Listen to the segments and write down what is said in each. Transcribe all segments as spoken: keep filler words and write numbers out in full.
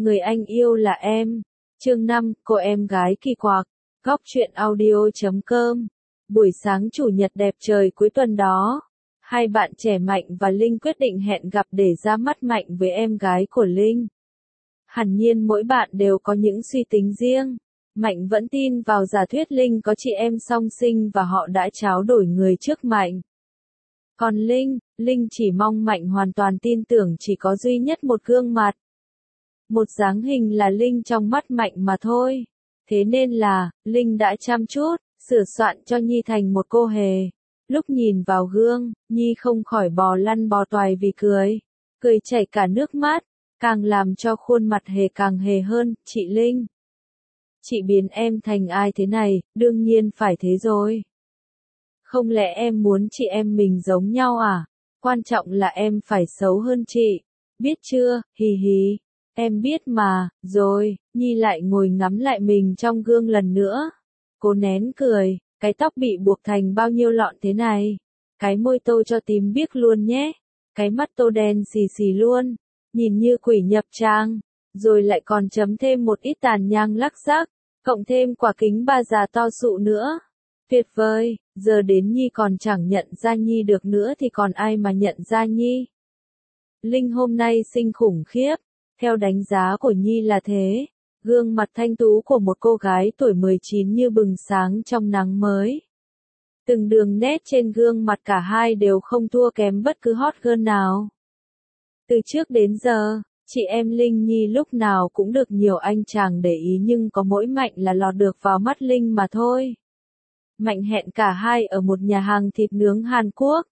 Người anh yêu là em. Chương năm, cô em gái kỳ quặc. Góc truyện audio chấm com. Buổi sáng chủ nhật đẹp trời cuối tuần đó, hai bạn trẻ Mạnh và Linh quyết định hẹn gặp để ra mắt Mạnh với em gái của Linh. Hẳn nhiên mỗi bạn đều có những suy tính riêng. Mạnh vẫn tin vào giả thuyết Linh có chị em song sinh và họ đã tráo đổi người trước Mạnh. Còn Linh, Linh chỉ mong Mạnh hoàn toàn tin tưởng chỉ có duy nhất một gương mặt. Một dáng hình là Linh trong mắt Mạnh mà thôi. Thế nên là, Linh đã chăm chút, sửa soạn cho Nhi thành một cô hề. Lúc nhìn vào gương, Nhi không khỏi bò lăn bò toài vì cười. Cười chảy cả nước mắt, càng làm cho khuôn mặt hề càng hề hơn, chị Linh. Chị biến em thành ai thế này, đương nhiên phải thế rồi. Không lẽ em muốn chị em mình giống nhau à? Quan trọng là em phải xấu hơn chị. Biết chưa, hì hì. Em biết mà, rồi, Nhi lại ngồi ngắm lại mình trong gương lần nữa. Cô nén cười, cái tóc bị buộc thành bao nhiêu lọn thế này. Cái môi tô cho tím biếc luôn nhé. Cái mắt tô đen xì xì luôn. Nhìn như quỷ nhập trang. Rồi lại còn chấm thêm một ít tàn nhang lắc rắc. Cộng thêm quả kính ba già to sụ nữa. Tuyệt vời, giờ đến Nhi còn chẳng nhận ra Nhi được nữa thì còn ai mà nhận ra Nhi. Linh hôm nay xinh khủng khiếp. Theo đánh giá của Nhi là thế, gương mặt thanh tú của một cô gái tuổi mười chín như bừng sáng trong nắng mới. Từng đường nét trên gương mặt cả hai đều không thua kém bất cứ hot girl nào. Từ trước đến giờ, chị em Linh Nhi lúc nào cũng được nhiều anh chàng để ý nhưng có mỗi Mạnh là lọt được vào mắt Linh mà thôi. Mạnh hẹn cả hai ở một nhà hàng thịt nướng Hàn Quốc.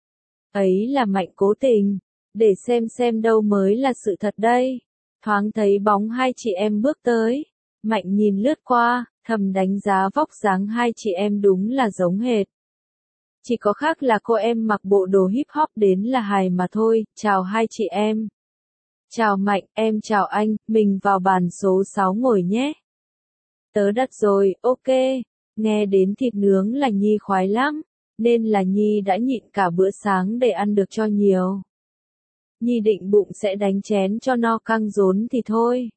Ấy là Mạnh cố tình, để xem xem đâu mới là sự thật đây. Thoáng thấy bóng hai chị em bước tới. Mạnh nhìn lướt qua, thầm đánh giá vóc dáng hai chị em đúng là giống hệt. Chỉ có khác là cô em mặc bộ đồ hip hop đến là hài mà thôi. Chào hai chị em. Chào Mạnh, em chào anh, mình vào bàn số sáu ngồi nhé. Tớ đặt rồi, ok. Nghe đến thịt nướng là Nhi khoái lắm, nên là Nhi đã nhịn cả bữa sáng để ăn được cho nhiều. Nhi định bụng sẽ đánh chén cho no căng rốn thì thôi.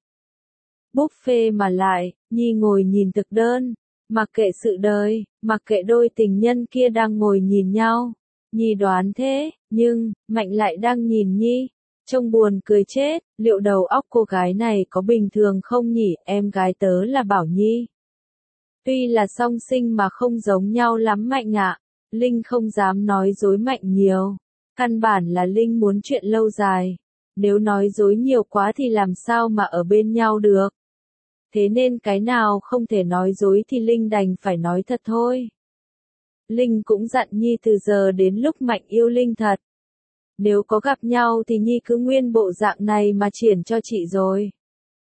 Buffet mà lại, Nhi ngồi nhìn thực đơn, mặc kệ sự đời, mặc kệ đôi tình nhân kia đang ngồi nhìn nhau. Nhi đoán thế, nhưng, Mạnh lại đang nhìn Nhi. Trông buồn cười chết, liệu đầu óc cô gái này có bình thường không nhỉ? Em gái tớ là Bảo Nhi. Tuy là song sinh mà không giống nhau lắm Mạnh ạ. Linh không dám nói dối Mạnh nhiều. Căn bản là Linh muốn chuyện lâu dài. Nếu nói dối nhiều quá thì làm sao mà ở bên nhau được. Thế nên cái nào không thể nói dối thì Linh đành phải nói thật thôi. Linh cũng dặn Nhi từ giờ đến lúc Mạnh yêu Linh thật. Nếu có gặp nhau thì Nhi cứ nguyên bộ dạng này mà triển cho chị rồi.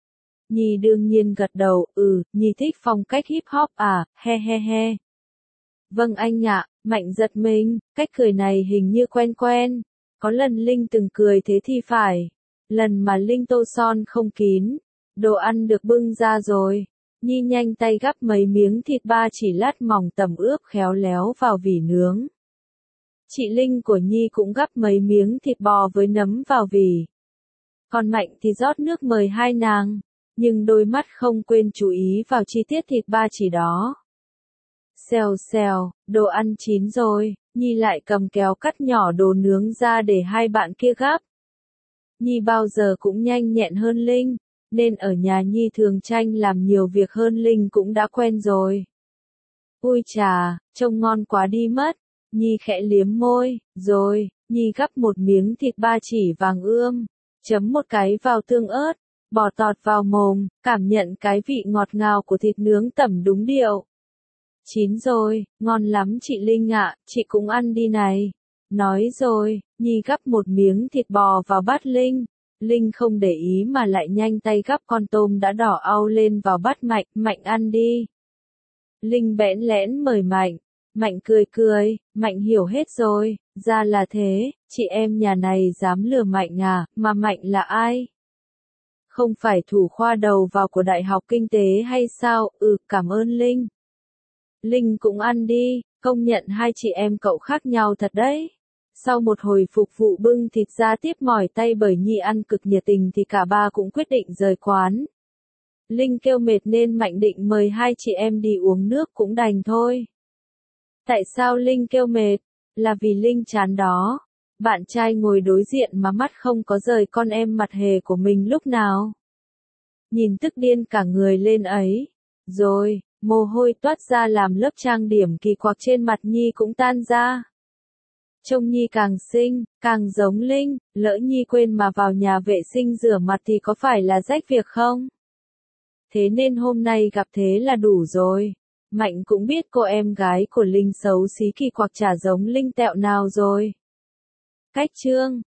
Nhi đương nhiên gật đầu, ừ, Nhi thích phong cách hip hop à, he he he. Vâng anh ạ, Mạnh giật mình, cách cười này hình như quen quen. Có lần Linh từng cười thế thì phải. Lần mà Linh tô son không kín. Đồ ăn được bưng ra rồi. Nhi nhanh tay gắp mấy miếng thịt ba chỉ lát mỏng tầm ướp khéo léo vào vỉ nướng. Chị Linh của Nhi cũng gắp mấy miếng thịt bò với nấm vào vỉ. Còn Mạnh thì rót nước mời hai nàng. Nhưng đôi mắt không quên chú ý vào chi tiết thịt ba chỉ đó. Xèo xèo, đồ ăn chín rồi, Nhi lại cầm kéo cắt nhỏ đồ nướng ra để hai bạn kia gắp. Nhi bao giờ cũng nhanh nhẹn hơn Linh, nên ở nhà Nhi thường tranh làm nhiều việc hơn Linh cũng đã quen rồi. Ui chà, trông ngon quá đi mất, Nhi khẽ liếm môi, rồi, Nhi gắp một miếng thịt ba chỉ vàng ươm, chấm một cái vào tương ớt, bỏ tọt vào mồm, cảm nhận cái vị ngọt ngào của thịt nướng tẩm đúng điệu. Chín rồi, ngon lắm chị Linh ạ, chị cũng ăn đi này. Nói rồi, Nhi gắp một miếng thịt bò vào bát Linh. Linh không để ý mà lại nhanh tay gắp con tôm đã đỏ au lên vào bát Mạnh, Mạnh ăn đi. Linh bẽn lẽn mời Mạnh, Mạnh cười cười, Mạnh hiểu hết rồi, ra là thế, chị em nhà này dám lừa Mạnh à, mà Mạnh là ai? Không phải thủ khoa đầu vào của Đại học Kinh tế hay sao? Ừ, cảm ơn Linh. Linh cũng ăn đi, công nhận hai chị em cậu khác nhau thật đấy. Sau một hồi phục vụ bưng thịt ra tiếp mỏi tay bởi Nhi ăn cực nhiệt tình thì cả ba cũng quyết định rời quán. Linh kêu mệt nên Mạnh định mời hai chị em đi uống nước cũng đành thôi. Tại sao Linh kêu mệt? Là vì Linh chán đó. Bạn trai ngồi đối diện mà mắt không có rời con em mặt hề của mình lúc nào. Nhìn tức điên cả người lên ấy. Rồi, mồ hôi toát ra làm lớp trang điểm kỳ quặc trên mặt Nhi cũng tan ra. Trông Nhi càng xinh, càng giống Linh, lỡ Nhi quên mà vào nhà vệ sinh rửa mặt thì có phải là rách việc không? Thế nên hôm nay gặp thế là đủ rồi. Mạnh cũng biết cô em gái của Linh xấu xí kỳ quặc chả giống Linh tẹo nào rồi. Cách chương